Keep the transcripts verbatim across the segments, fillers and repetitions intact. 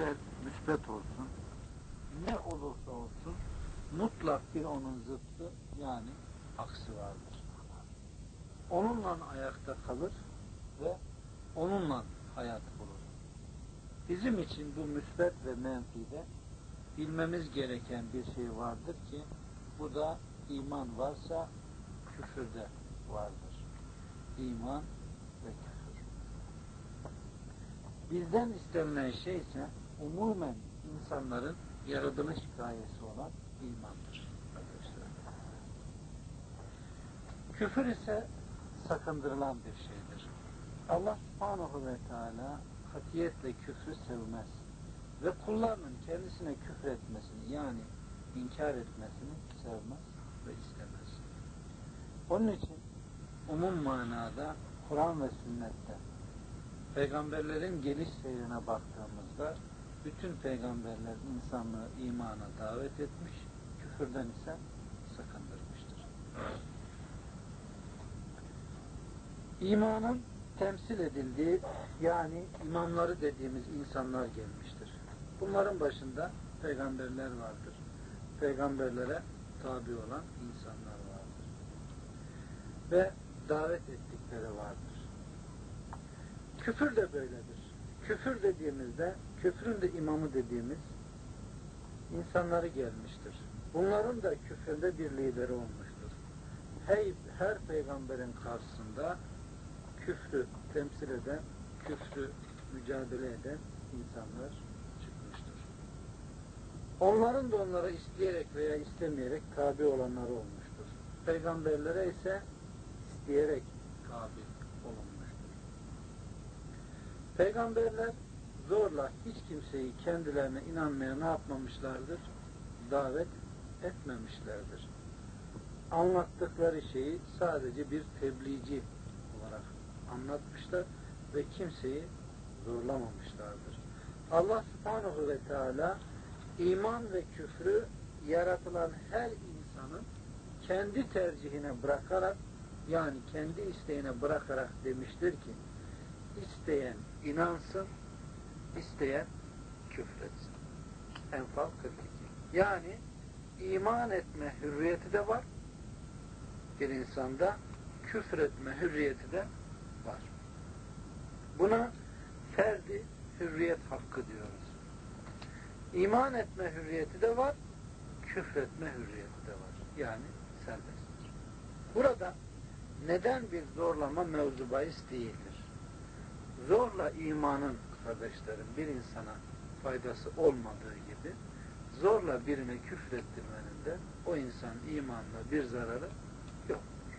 ister müsbet olsun, ne olursa olsun mutlak bir onun zıttı yani aksi vardır. Onunla ayakta kalır ve onunla hayat bulur. Bizim için bu müsbet ve menfide bilmemiz gereken bir şey vardır ki bu da iman varsa küfürde vardır. İman ve küfür. Bizden istenilen şey ise umumen insanların yaratılış gayesi olan imandır arkadaşlar. Küfür ise sakındırılan bir şeydir. Allah subhanahu ve teala katiyetle küfrü sevmez ve kullarının kendisine küfür etmesini yani inkar etmesini sevmez ve istemez. Onun için umum manada Kur'an ve sünnette peygamberlerin geliş seyrine baktığımızda bütün peygamberler insanlığı imana davet etmiş, küfürden ise sakındırmıştır. İmanın temsil edildiği yani imamları dediğimiz insanlar gelmiştir. Bunların başında peygamberler vardır. Peygamberlere tabi olan insanlar vardır. Ve davet ettikleri vardır. Küfür de böyledir. Küfür dediğimizde, küfrün de imamı dediğimiz insanları gelmiştir. Bunların da küfründe bir lideri olmuştur. Hey, her peygamberin karşısında küfrü temsil eden, küfrü mücadele eden insanlar çıkmıştır. Onların da onlara isteyerek veya istemeyerek tabi olanları olmuştur. Peygamberlere ise isteyerek tabi olunmuştur. Peygamberler zorla hiç kimseyi kendilerine inanmaya ne yapmamışlardır? Davet etmemişlerdir. Anlattıkları şeyi sadece bir tebliğci olarak anlatmışlar ve kimseyi zorlamamışlardır. Allah subhanahu ve teala iman ve küfrü yaratılan her insanın kendi tercihine bırakarak yani kendi isteğine bırakarak demiştir ki isteyen inansın, isteyen küfretsin. Enfal kırk iki. Yani iman etme hürriyeti de var bir insanda, küfretme hürriyeti de var. Buna ferdi hürriyet hakkı diyoruz. İman etme hürriyeti de var, küfretme hürriyeti de var. Yani serbesttir. Burada neden bir zorlama mevzu bahis değildir. Zorla imanın kardeşlerim bir insana faydası olmadığı gibi zorla birine küfrettirmenin de o insan imanına bir zararı yoktur.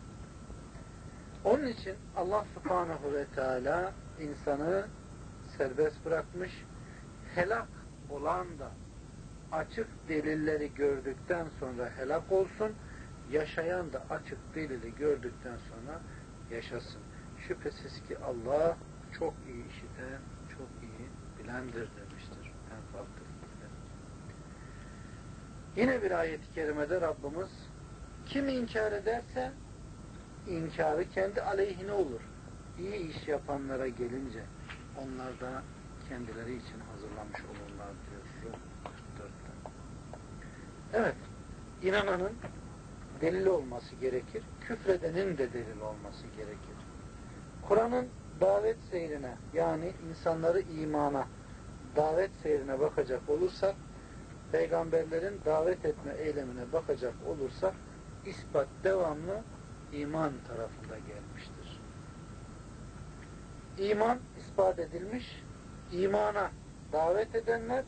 Onun için Allah subhanahu ve teala insanı serbest bırakmış, helak olan da açık delilleri gördükten sonra helak olsun, yaşayan da açık delili gördükten sonra yaşasın. Şüphesiz ki Allah çok iyi işiten, çok iyi bilendir demiştir. Enfal kırk ikide. Yine bir ayet-i kerimede Rabbimiz kim inkar ederse inkarı kendi aleyhine olur. İyi iş yapanlara gelince onlar da kendileri için hazırlamış olurlar diyor Rum kırk dörtte. Evet, inananın delil olması gerekir. Küfredenin de delil olması gerekir. Kur'an'ın davet seyrine yani insanları imana davet seyrine bakacak olursak, peygamberlerin davet etme eylemine bakacak olursak ispat devamlı iman tarafında gelmiştir. İman ispat edilmiş, imana davet edenler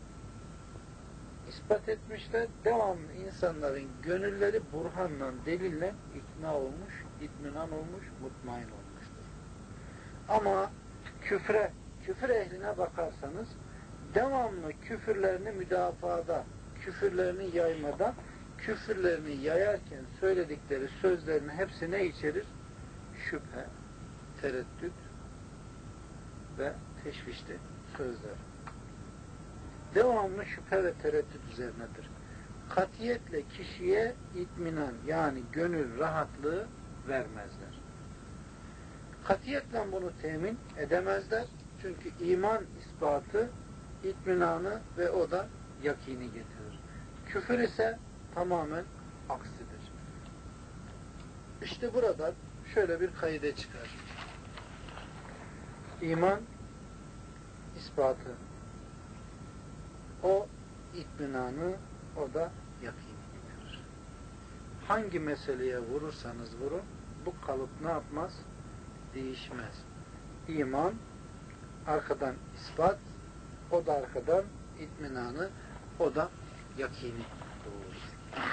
ispat etmişler, devamlı insanların gönülleri burhanla, delille ikna olmuş, itminan olmuş, mutmain olmuştur. Ama küfre, küfür ehline bakarsanız devamlı küfürlerini müdafada, küfürlerini yaymada, küfürlerini yayarken söyledikleri sözlerin hepsi ne içerir? Şüphe, tereddüt ve teşvişli sözler. Devamlı şüphe ve tereddüt üzerinedir. Katiyetle kişiye itminan yani gönül rahatlığı vermezler. Katiyetle bunu temin edemezler. Çünkü iman ispatı itminanı ve o da yakini getirir. Küfür ise tamamen aksidir. İşte burada şöyle bir kaide çıkar. İman ispatı, o itminanı, o da yakini getirir. Hangi meseleye vurursanız vurun, bu kalıp ne yapmaz? Değişmez. İman arkadan ispat, o da arkadan itminanı, o da yakini doğurur.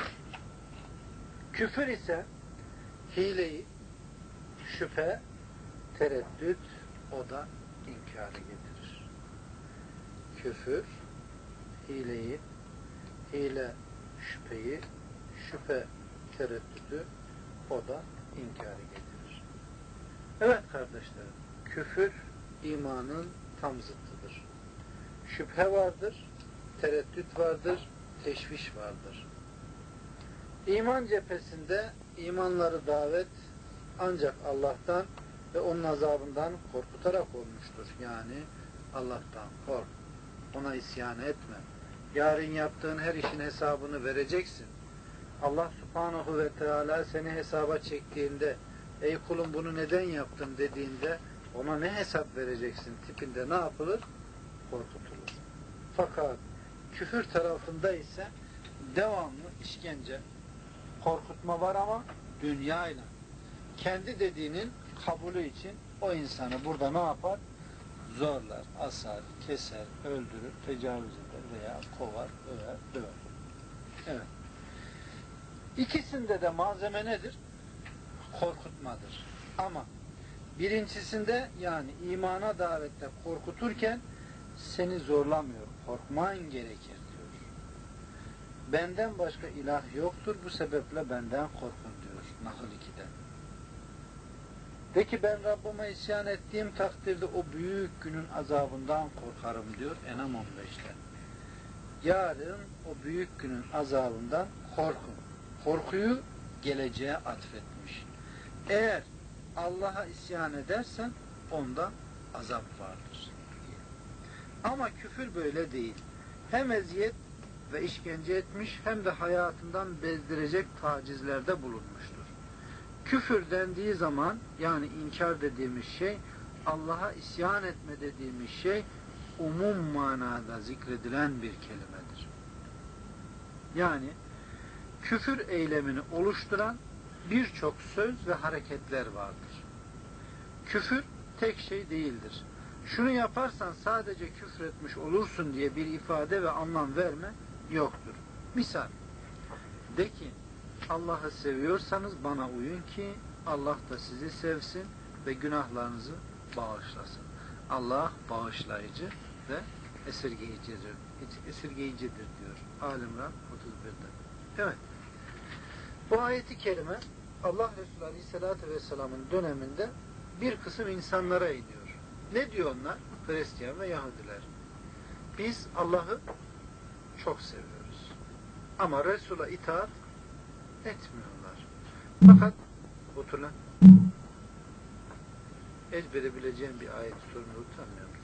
Küfür ise hileyi, şüphe, tereddüt, o da inkarı getirir. Küfür, hileyi, hile, şüpheyi, şüphe, tereddütü, o da inkarı getirir. Evet kardeşlerim, küfür imanın tam zıttıdır. Şüphe vardır, tereddüt vardır, teşviş vardır. İman cephesinde imanları davet ancak Allah'tan ve onun azabından korkutarak olmuştur. Yani Allah'tan kork, ona isyan etme. Yarın yaptığın her işin hesabını vereceksin. Allah subhanahu ve teala seni hesaba çektiğinde, ey kulum bunu neden yaptın dediğinde, ona ne hesap vereceksin tipinde ne yapılır? Korkutulur. Fakat küfür tarafında ise devamlı işkence, korkutma var ama dünyayla. Kendi dediğinin kabulü için o insanı burada ne yapar? Zorlar, asar, keser, öldürür, tecavüz eder veya kovar, över, döver. Evet. İkisinde de malzeme nedir? Korkutmadır. Ama birincisinde, yani imana davette korkuturken seni zorlamıyor, korkman gerekir diyor. Benden başka ilah yoktur, bu sebeple benden korkun diyor Nahl ikide. De ki ben Rabbime isyan ettiğim takdirde o büyük günün azabından korkarım diyor Enam on beşte. Yarın o büyük günün azabından korkun. Korkuyu geleceğe atfetmiş. Eğer Allah'a isyan edersen onda azap vardır. Ama küfür böyle değil. Hem eziyet ve işkence etmiş hem de hayatından bezdirecek tacizlerde bulunmuştur. Küfür dendiği zaman, yani inkar dediğimiz şey, Allah'a isyan etme dediğimiz şey umum manada zikredilen bir kelimedir. Yani küfür eylemini oluşturan birçok söz ve hareketler vardır. Küfür tek şey değildir. Şunu yaparsan sadece küfretmiş olursun diye bir ifade ve anlam verme yoktur. Misal, de ki Allah'ı seviyorsanız bana uyun ki Allah da sizi sevsin ve günahlarınızı bağışlasın. Allah bağışlayıcı ve esirgeyicidir, esirgeyicidir diyor Al-İmran otuz birde. Evet. Bu ayeti kerime Allah Resulü Aleyhisselatü Vesselam'ın döneminde bir kısım insanlara iniyor. Ne diyor onlar? Hristiyan ve Yahudiler. Biz Allah'ı çok seviyoruz. Ama Resul'a itaat etmiyorlar. Fakat otur lan. Ezbere bileceğim bir ayet sorunu utanmıyorum.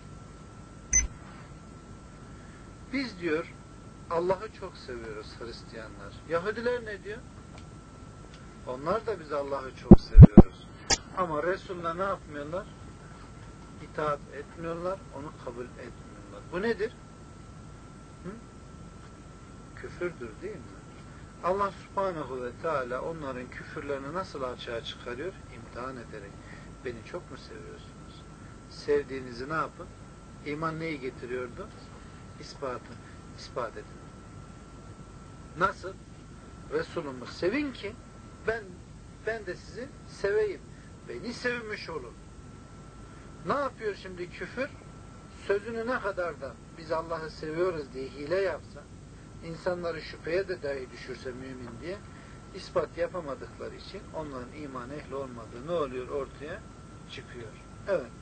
Biz diyor Allah'ı çok seviyoruz Hristiyanlar. Yahudiler ne diyor? Onlar da biz Allah'ı çok seviyoruz. Ama Resul'la ne yapmıyorlar? İtaat etmiyorlar, onu kabul etmiyorlar. Bu nedir? Hı? Küfürdür değil mi? Allah subhanahu ve teala onların küfürlerini nasıl açığa çıkarıyor? İmtihan ederek. Beni çok mu seviyorsunuz? Sevdiğinizi ne yapın? İman neyi getiriyordu? İspatı. İspat edin. Nasıl? Resulümü sevin ki ben ben de sizi seveyim. Beni sevmiş olun. Ne yapıyor şimdi küfür? Sözünü ne kadar da biz Allah'ı seviyoruz diye hile yapsa, insanları şüpheye de dahi düşürse mümin diye ispat yapamadıkları için onların iman ehli olmadığı ne oluyor? Ortaya çıkıyor. Evet.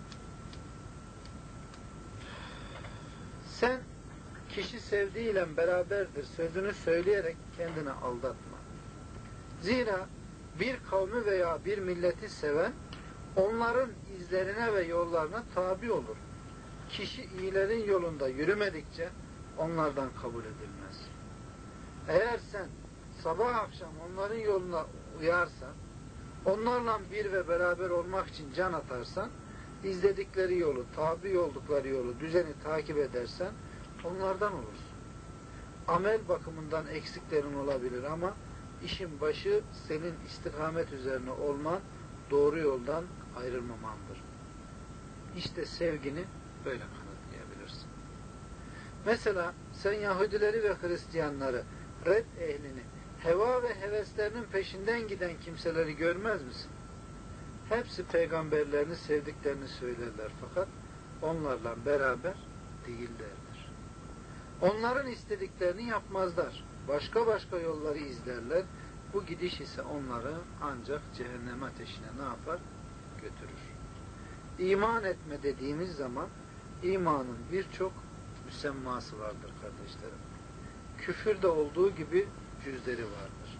Sen kişi sevdiğiyle beraberdir sözünü söyleyerek kendini aldatma. Zira bir kavmi veya bir milleti seven onların izlerine ve yollarına tabi olur. kişi iyilerin yolunda yürümedikçe onlardan kabul edilmez. Eğer sen sabah akşam onların yoluna uyarsan, onlarla bir ve beraber olmak için can atarsan, izledikleri yolu, tabi oldukları yolu, düzeni takip edersen onlardan olursun. Amel bakımından eksiklerin olabilir ama işin başı senin istikamet üzerine olman, doğru yoldan ayrılmamandır. İşte sevgini böyle kanıtlayabilirsin. Mesela sen Yahudileri ve Hristiyanları, red ehlini, heva ve heveslerinin peşinden giden kimseleri görmez misin? Hepsi peygamberlerini sevdiklerini söylerler fakat onlarla beraber değillerdir. Onların istediklerini yapmazlar. Başka başka yolları izlerler. Bu gidiş ise onları ancak cehennem ateşine ne yapar? Götürür. İman etme dediğimiz zaman imanın birçok müsemması vardır kardeşlerim. Küfürde olduğu gibi cüzleri vardır.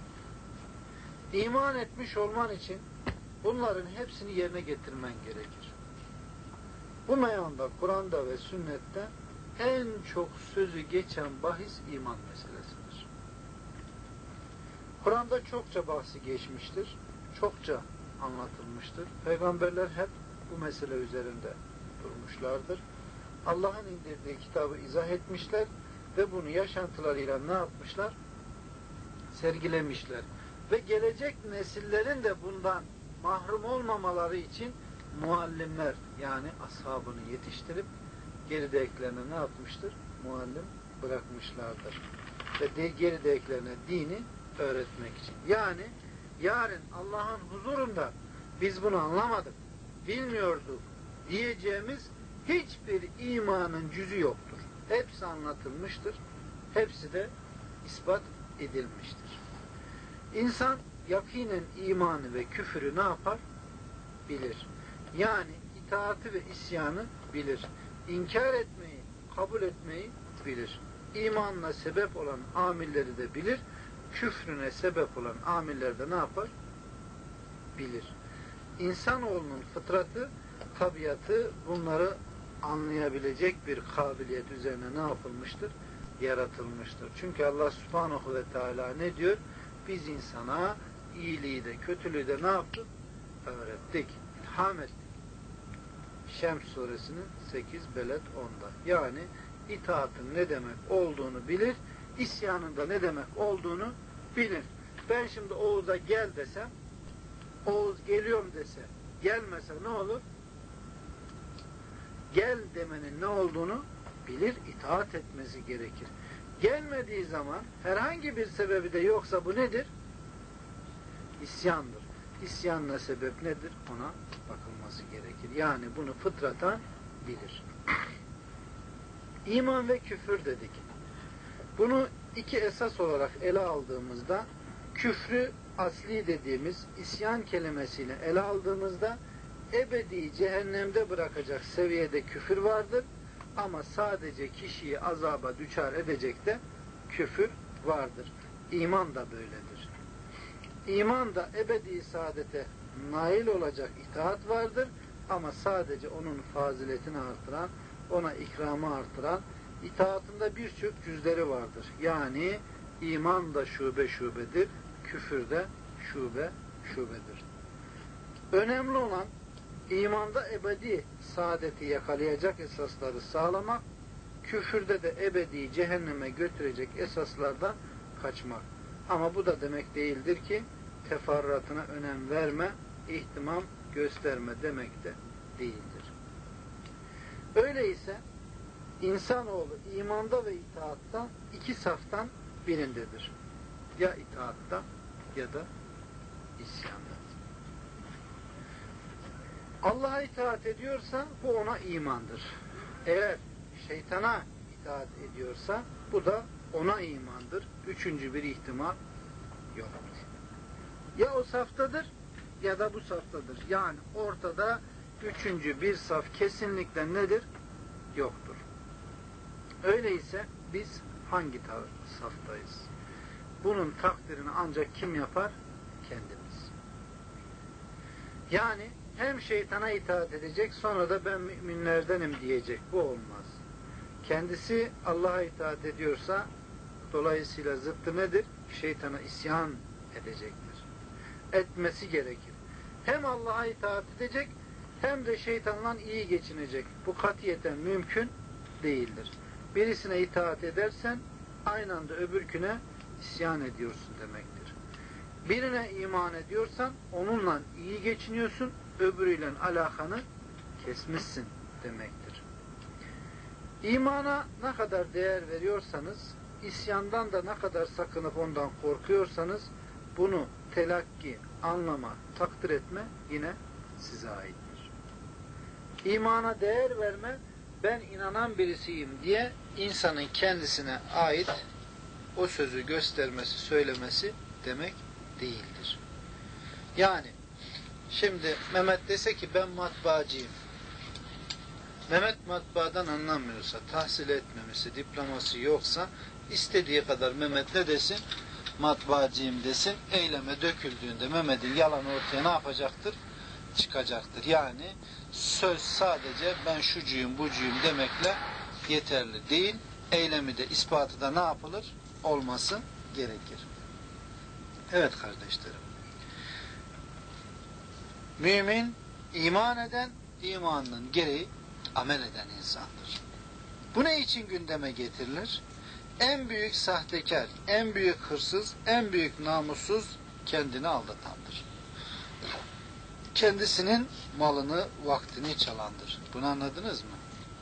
İman etmiş olman için bunların hepsini yerine getirmen gerekir. Bu meyanda, Kur'an'da ve sünnette en çok sözü geçen bahis iman meselesidir. Kur'an'da çokça bahsi geçmiştir, çokça anlatılmıştır. Peygamberler hep bu mesele üzerinde durmuşlardır. Allah'ın indirdiği kitabı izah etmişler ve bunu yaşantılarıyla ne yapmışlar? Sergilemişler. Ve gelecek nesillerin de bundan mahrum olmamaları için muallimler, yani ashabını yetiştirip geridekilerine ne yapmıştır? Muallim bırakmışlardır. Ve de geridekilerine dini öğretmek için. Yani yarın Allah'ın huzurunda biz bunu anlamadık, bilmiyorduk diyeceğimiz hiçbir imanın cüzü yoktur. Hepsi anlatılmıştır. Hepsi de ispat edilmiştir. İnsan yakinen imanı ve küfürü ne yapar? Bilir. Yani itaati ve isyanı bilir. İnkar etmeyi, kabul etmeyi bilir. İmanla sebep olan amilleri de bilir. Küfrüne sebep olan amilleri de ne yapar? Bilir. İnsanoğlunun fıtratı, tabiatı bunları anlayabilecek bir kabiliyet üzerine ne yapılmıştır? Yaratılmıştır. Çünkü Allah Subhanahu ve Teala ne diyor? Biz insana iyiliği de kötülüğü de ne yaptık? Öğrettik. İlham ettik. Şems suresinin sekiz Beled onda. Yani itaatın ne demek olduğunu bilir, isyanın da ne demek olduğunu bilir. Ben şimdi Oğuz'a gel desem, Oğuz geliyorum dese, gelmese ne olur? Gel demenin ne olduğunu bilir, itaat etmesi gerekir. Gelmediği zaman herhangi bir sebebi de yoksa bu nedir? İsyandır. İsyanla sebep nedir? Ona bakılması gerekir. Yani bunu fıtratan bilir. İman ve küfür dedik. Bunu iki esas olarak ele aldığımızda küfrü asli dediğimiz isyan kelimesiyle ele aldığımızda ebedi cehennemde bırakacak seviyede küfür vardır. Ama sadece kişiyi azaba düçar edecek de küfür vardır. İman da böyledir. İman da ebedi saadete nail olacak itaat vardır. Ama sadece onun faziletini artıran, ona ikramı artıran, itaatında birçok cüzleri vardır. Yani iman da şube şubedir, küfür de şube şubedir. Önemli olan İmanda ebedi saadeti yakalayacak esasları sağlamak, küfürde de ebedi cehenneme götürecek esaslardan kaçmak. Ama bu da demek değildir ki teferruatına önem verme, ihtimam gösterme demek de değildir. Öyleyse insanoğlu imanda ve itaatta iki saftan birindedir. Ya itaatta ya da isyanda. Allah'a itaat ediyorsa bu ona imandır. Eğer şeytana itaat ediyorsa bu da ona imandır. Üçüncü bir ihtimal yoktur. Ya o saftadır ya da bu saftadır. Yani ortada üçüncü bir saf kesinlikle nedir? Yoktur. Öyleyse biz hangi saftayız? Bunun takdirini ancak kim yapar? Kendimiz. Yani hem şeytana itaat edecek, sonra da ben müminlerdenim diyecek. Bu olmaz. Kendisi Allah'a itaat ediyorsa, dolayısıyla zıttı nedir? Şeytana isyan edecektir. Etmesi gerekir. Hem Allah'a itaat edecek, hem de şeytanla iyi geçinecek. Bu katiyeten mümkün değildir. Birisine itaat edersen, aynı anda öbürküne isyan ediyorsun demektir. Birine iman ediyorsan, onunla iyi geçiniyorsun, öbürüyle alakanı kesmişsin demektir. İmana ne kadar değer veriyorsanız, isyandan da ne kadar sakınıp ondan korkuyorsanız, bunu telakki, anlama, takdir etme yine size aittir. İmana değer verme, ben inanan birisiyim diye insanın kendisine ait o sözü göstermesi, söylemesi demek değildir. Yani şimdi Mehmet dese ki ben matbaacıyım. Mehmet matbaadan anlamıyorsa, tahsil etmemişse, diploması yoksa istediği kadar Mehmet ne desin? Matbaacıyım desin. Eyleme döküldüğünde Mehmet'in yalanı ortaya ne yapacaktır? Çıkacaktır. Yani söz sadece ben şucuyum, bucuyum demekle yeterli değil. Eylemi de, ispatı da ne yapılır? Olması gerekir. Evet kardeşlerim. Mümin, iman eden, imanının gereği amel eden insandır. Bu ne için gündeme getirilir? En büyük sahtekar, en büyük hırsız, en büyük namussuz kendini aldatandır. Kendisinin malını, vaktini çalandır. Bunu anladınız mı?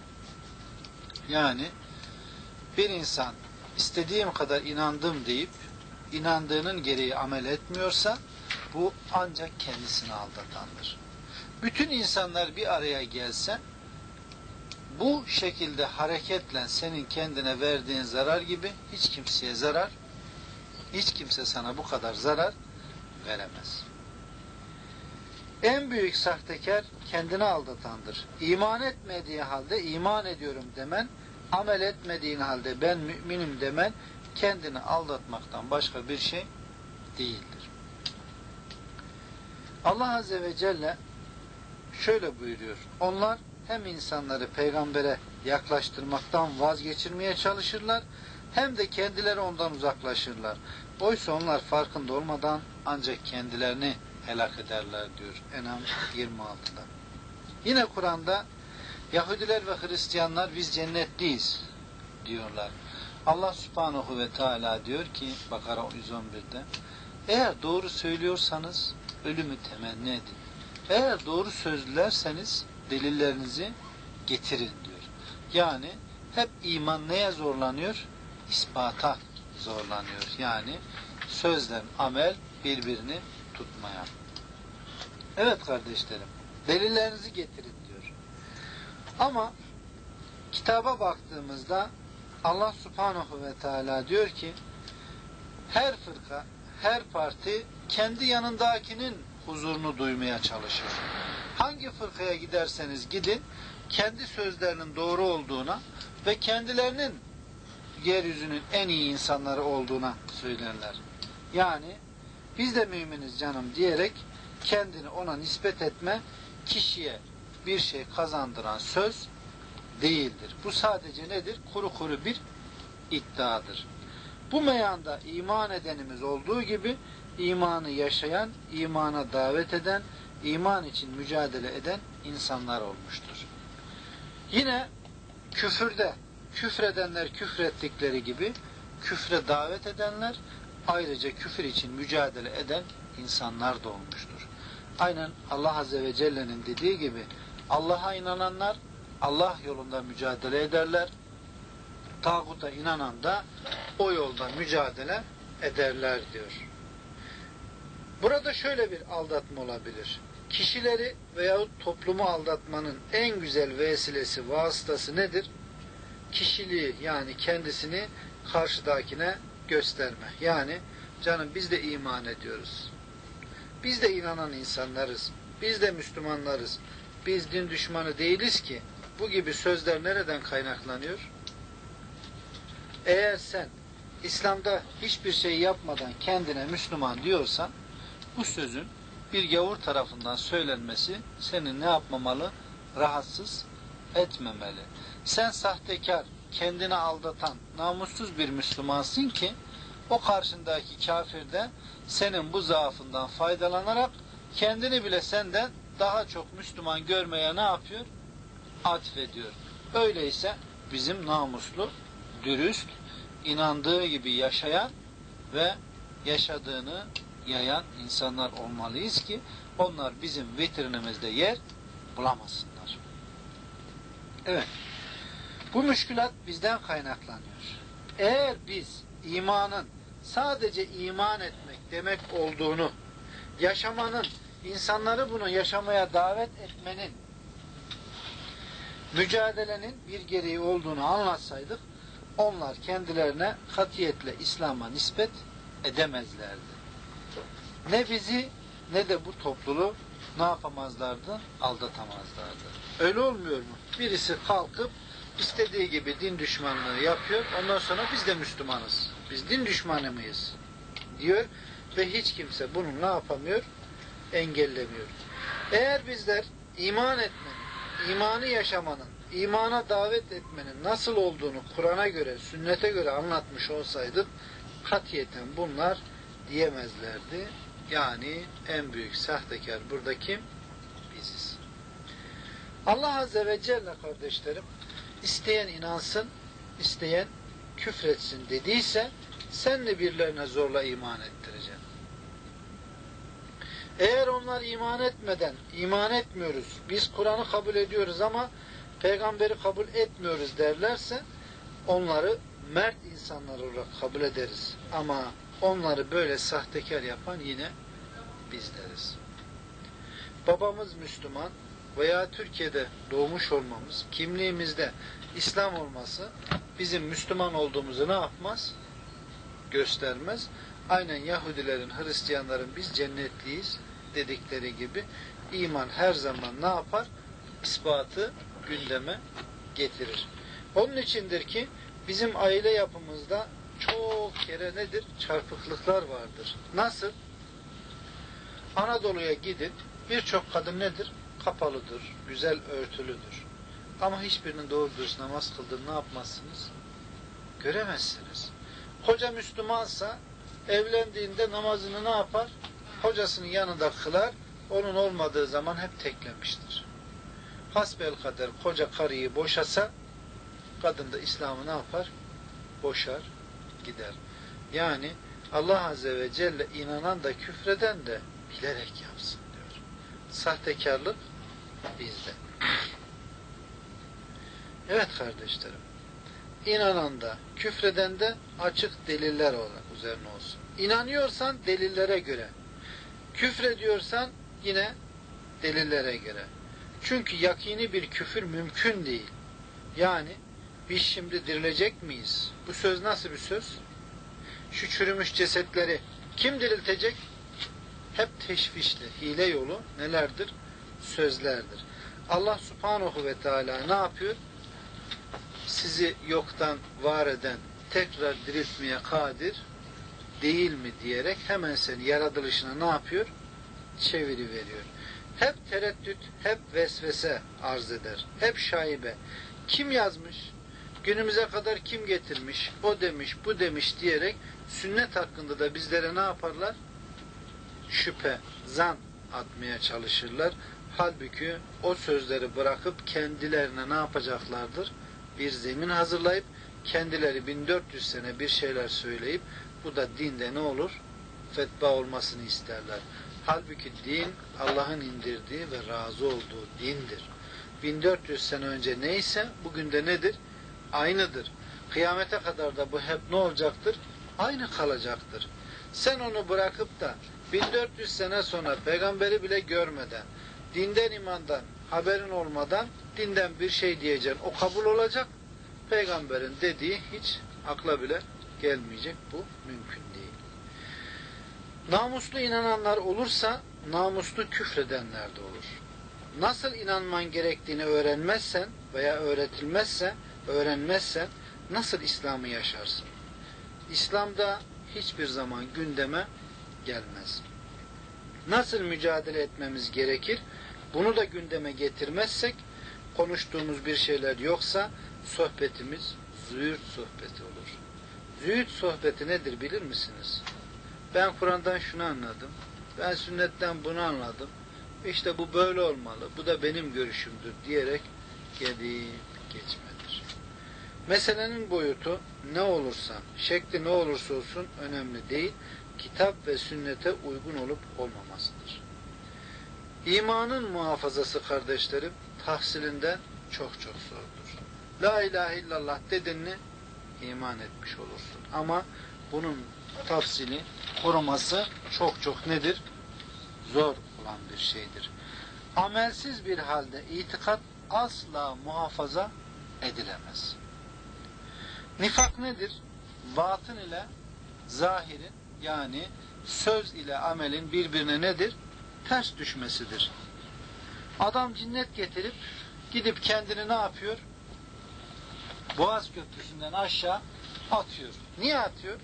Yani bir insan istediğim kadar inandım deyip inandığının gereği amel etmiyorsa bu ancak kendisini aldatandır. Bütün insanlar bir araya gelse bu şekilde hareketle senin kendine verdiğin zarar gibi hiç kimseye zarar, hiç kimse sana bu kadar zarar veremez. En büyük sahtekar kendini aldatandır. İman etmediği halde iman ediyorum demen, amel etmediğin halde ben müminim demen kendini aldatmaktan başka bir şey değildir. Allah Azze ve Celle şöyle buyuruyor. Onlar hem insanları peygambere yaklaştırmaktan vazgeçirmeye çalışırlar, hem de kendileri ondan uzaklaşırlar. Oysa onlar farkında olmadan ancak kendilerini helak ederler diyor En'am yirmi altıda. Yine Kur'an'da Yahudiler ve Hristiyanlar biz cennetliyiz diyorlar. Allah Subhanahu ve Teala diyor ki Bakara yüz on birde eğer doğru söylüyorsanız ölümü temenni edin. Eğer doğru sözlerseniz delillerinizi getirin diyor. Yani hep iman neye zorlanıyor? İspata zorlanıyor. Yani sözle amel birbirini tutmaya. Evet kardeşlerim, delillerinizi getirin diyor. Ama kitaba baktığımızda Allah Subhanahu ve Teala diyor ki her fırka, her parti kendi yanındakinin huzurunu duymaya çalışır. Hangi fırkaya giderseniz gidin, kendi sözlerinin doğru olduğuna ve kendilerinin yeryüzünün en iyi insanları olduğuna söylerler. Yani biz de müminiz canım diyerek kendini ona nispet etme kişiye bir şey kazandıran söz değildir. Bu sadece nedir? Kuru kuru bir iddiadır. Bu meyanda iman edenimiz olduğu gibi imanı yaşayan, imana davet eden, iman için mücadele eden insanlar olmuştur. Yine küfürde küfredenler küfrettikleri gibi küfre davet edenler, ayrıca küfür için mücadele eden insanlar da olmuştur. Aynen Allah Azze ve Celle'nin dediği gibi Allah'a inananlar Allah yolunda mücadele ederler. Tağuta inanan da o yolda mücadele ederler diyor. Burada şöyle bir aldatma olabilir. Kişileri veyahut toplumu aldatmanın en güzel vesilesi, vasıtası nedir? Kişiliği, yani kendisini karşıdakine gösterme. Yani canım biz de iman ediyoruz. Biz de inanan insanlarız. Biz de Müslümanlarız. Biz din düşmanı değiliz ki. Bu gibi sözler nereden kaynaklanıyor? Eğer sen İslam'da hiçbir şey yapmadan kendine Müslüman diyorsan bu sözün bir gavur tarafından söylenmesi seni ne yapmamalı? Rahatsız etmemeli. Sen sahtekar, kendini aldatan, namussuz bir Müslümansın ki o karşındaki kafir de senin bu zaafından faydalanarak kendini bile senden daha çok Müslüman görmeye ne yapıyor? Atfediyor. Öyleyse bizim namuslu, dürüst, inandığı gibi yaşayan ve yaşadığını yayan insanlar olmalıyız ki onlar bizim vitrinimizde yer bulamasınlar. Evet. Bu müşkülat bizden kaynaklanıyor. Eğer biz imanın sadece iman etmek demek olduğunu, yaşamanın, insanları bunu yaşamaya davet etmenin, mücadelenin bir gereği olduğunu anlatsaydık, onlar kendilerine katiyetle İslam'a nispet edemezlerdi. Ne bizi ne de bu topluluğu ne yapamazlardı? Aldatamazlardı. Öyle olmuyor mu? Birisi kalkıp istediği gibi din düşmanlığı yapıyor. Ondan sonra biz de Müslümanız. Biz din düşmanı mıyız? Diyor ve hiç kimse bunu ne yapamıyor? Engellemiyor. Eğer bizler iman etmenin, imanı yaşamanın, imana davet etmenin nasıl olduğunu Kur'an'a göre, sünnete göre anlatmış olsaydık katiyeten bunlar diyemezlerdi. Yani en büyük sahtekar burada kim? Biziz. Allah Azze ve Celle kardeşlerim, isteyen inansın, isteyen küfretsin dediyse sen de birilerine zorla iman ettireceksin. Eğer onlar iman etmeden, iman etmiyoruz, biz Kur'an'ı kabul ediyoruz ama peygamberi kabul etmiyoruz derlerse onları mert insanlar olarak kabul ederiz. Ama onları böyle sahtekar yapan yine bizleriz. Babamız Müslüman veya Türkiye'de doğmuş olmamız, kimliğimizde İslam olması bizim Müslüman olduğumuzu ne yapmaz? Göstermez. Aynen Yahudilerin, Hristiyanların biz cennetliyiz dedikleri gibi iman her zaman ne yapar? İspatı gündeme getirir. Onun içindir ki bizim aile yapımızda çok kere nedir? Çarpıklıklar vardır. Nasıl? Anadolu'ya gidin, birçok kadın nedir? Kapalıdır, güzel örtülüdür. Ama hiçbirinin doğru dürüst namaz kıldığını ne yapmazsınız? Göremezsiniz. Koca Müslümansa evlendiğinde namazını ne yapar? Kocasının yanında kılar, onun olmadığı zaman hep teklemiştir. Hasbelkader koca karıyı boşasa kadın da İslam'ı ne yapar? Boşar, gider. Yani Allah Azze ve Celle inanan da küfreden de bilerek yapsın diyor. Sahtekarlık bizde. Evet kardeşlerim. İnanan da küfreden de açık deliller olarak üzerine olsun. İnanıyorsan delillere göre. Küfrediyorsan yine delillere göre. Çünkü yakini bir küfür mümkün değil. Yani biz şimdi dirilecek miyiz? Bu söz nasıl bir söz? Şu çürümüş cesetleri kim diriltecek? Hep teşvişli, hile yolu nelerdir? Sözlerdir. Allah Subhanahu ve Teala ne yapıyor? Sizi yoktan var eden, tekrar diriltmeye kadir değil mi diyerek hemen seni yaratılışına ne yapıyor? Çeviriveriyor. Hep tereddüt, hep vesvese arz eder. Hep şaibe. Kim yazmış? Günümüze kadar kim getirmiş? O demiş, bu demiş diyerek sünnet hakkında da bizlere ne yaparlar? Şüphe, zan atmaya çalışırlar. Halbuki o sözleri bırakıp kendilerine ne yapacaklardır? Bir zemin hazırlayıp kendileri bin dört yüz sene bir şeyler söyleyip bu da dinde ne olur? Fetva olmasını isterler. Halbuki din Allah'ın indirdiği ve razı olduğu dindir. bin dört yüz sene önce neyse bugün de nedir? Aynıdır. Kıyamete kadar da bu hep ne olacaktır? Aynı kalacaktır. Sen onu bırakıp da bin dört yüz sene sonra peygamberi bile görmeden, dinden imandan haberin olmadan dinden bir şey diyeceksin. O kabul olacak. Peygamberin dediği hiç akla bile gelmeyecek. Bu mümkün değil. Namuslu inananlar olursa namuslu küfredenler de olur. Nasıl inanman gerektiğini öğrenmezsen veya öğretilmezse, öğrenmezsen nasıl İslam'ı yaşarsın? İslam'da hiçbir zaman gündeme gelmez. nasıl mücadele etmemiz gerekir? Bunu da gündeme getirmezsek, konuştuğumuz bir şeyler yoksa sohbetimiz züğürt sohbeti olur. Züğürt sohbeti nedir bilir misiniz? Ben Kur'an'dan şunu anladım. Ben sünnetten bunu anladım. İşte bu böyle olmalı. Bu da benim görüşümdür diyerek gelip geçmedir. Meselenin boyutu ne olursa, şekli ne olursa olsun önemli değil. Kitap ve sünnete uygun olup olmamasıdır. İmanın muhafazası kardeşlerim, tahsilinden çok çok zordur. La ilahe illallah dedin iman etmiş olursun. Ama bunun tafsili, koruması çok çok nedir? Zor olan bir şeydir. Amelsiz bir halde itikat asla muhafaza edilemez. Nifak nedir? Batın ile zahirin, yani söz ile amelin birbirine nedir? Ters düşmesidir. Adam cinnet getirip gidip kendini ne yapıyor? Boğaz Köprüsü'nden aşağı atıyor. Niye atıyor?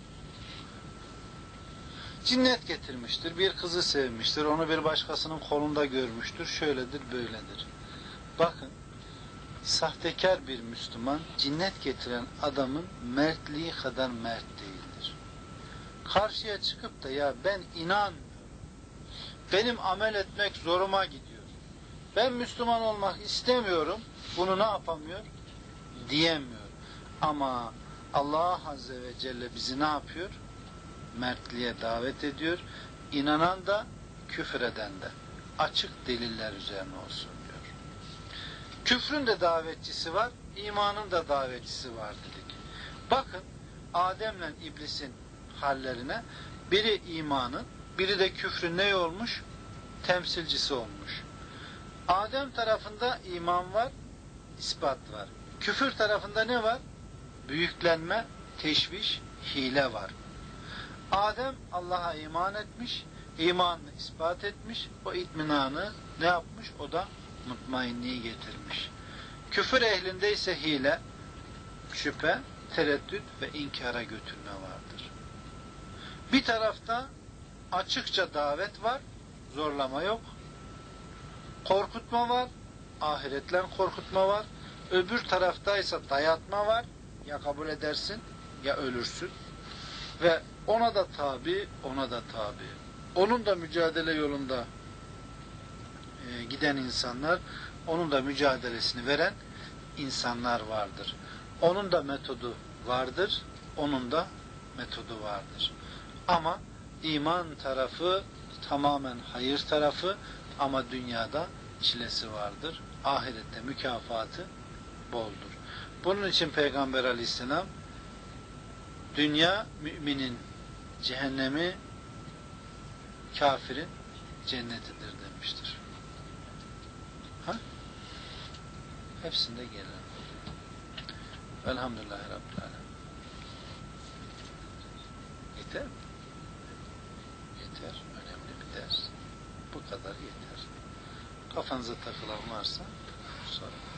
Cinnet getirmiştir. Bir kızı sevmiştir. Onu bir başkasının kolunda görmüştür. Şöyledir, böyledir. Bakın, sahtekar bir Müslüman cinnet getiren adamın mertliği kadar mert değildir. Karşıya çıkıp da ya ben inanmıyorum, benim amel etmek zoruma gidiyor, ben Müslüman olmak istemiyorum, bunu ne yapamıyor? Diyemiyor. Ama Allah Azze ve Celle bizi ne yapıyor? Mertliğe davet ediyor. İnanan da küfreden de açık deliller üzerine olsun diyor. Küfrün de davetçisi var, imanın da davetçisi var dedik. Bakın Adem'le İblis'in hallerine, biri imanın, biri de küfrün ne olmuş? Temsilcisi olmuş. Adem tarafında iman var, ispat var. Küfür tarafında ne var? Büyüklenme, teşviş, hile var. Adem Allah'a iman etmiş, imanını ispat etmiş, o itminanı ne yapmış? O da mutmainliği getirmiş. Küfür ehlinde ise hile, şüphe, tereddüt ve inkara götürme vardır. Bir tarafta açıkça davet var, zorlama yok. Korkutma var, ahiretle korkutma var. Öbür taraftaysa dayatma var, ya kabul edersin ya ölürsün. Ve ona da tabi, ona da tabi. Onun da mücadele yolunda e, giden insanlar, onun da mücadelesini veren insanlar vardır. Onun da metodu vardır, onun da metodu vardır. Ama iman tarafı tamamen hayır tarafı, ama dünyada çilesi vardır. Ahirette mükafatı boldur. Bunun için Peygamber Aleyhisselam dünya müminin cehennemi, kafirin cennetidir demiştir. Ha? Hepsinde gelir. Elhamdülillahi Rabbil Alemin. Yeter mi? Yeter. Önemli bir ders. Bu kadar yeter. Kafanıza takılan varsa sorun.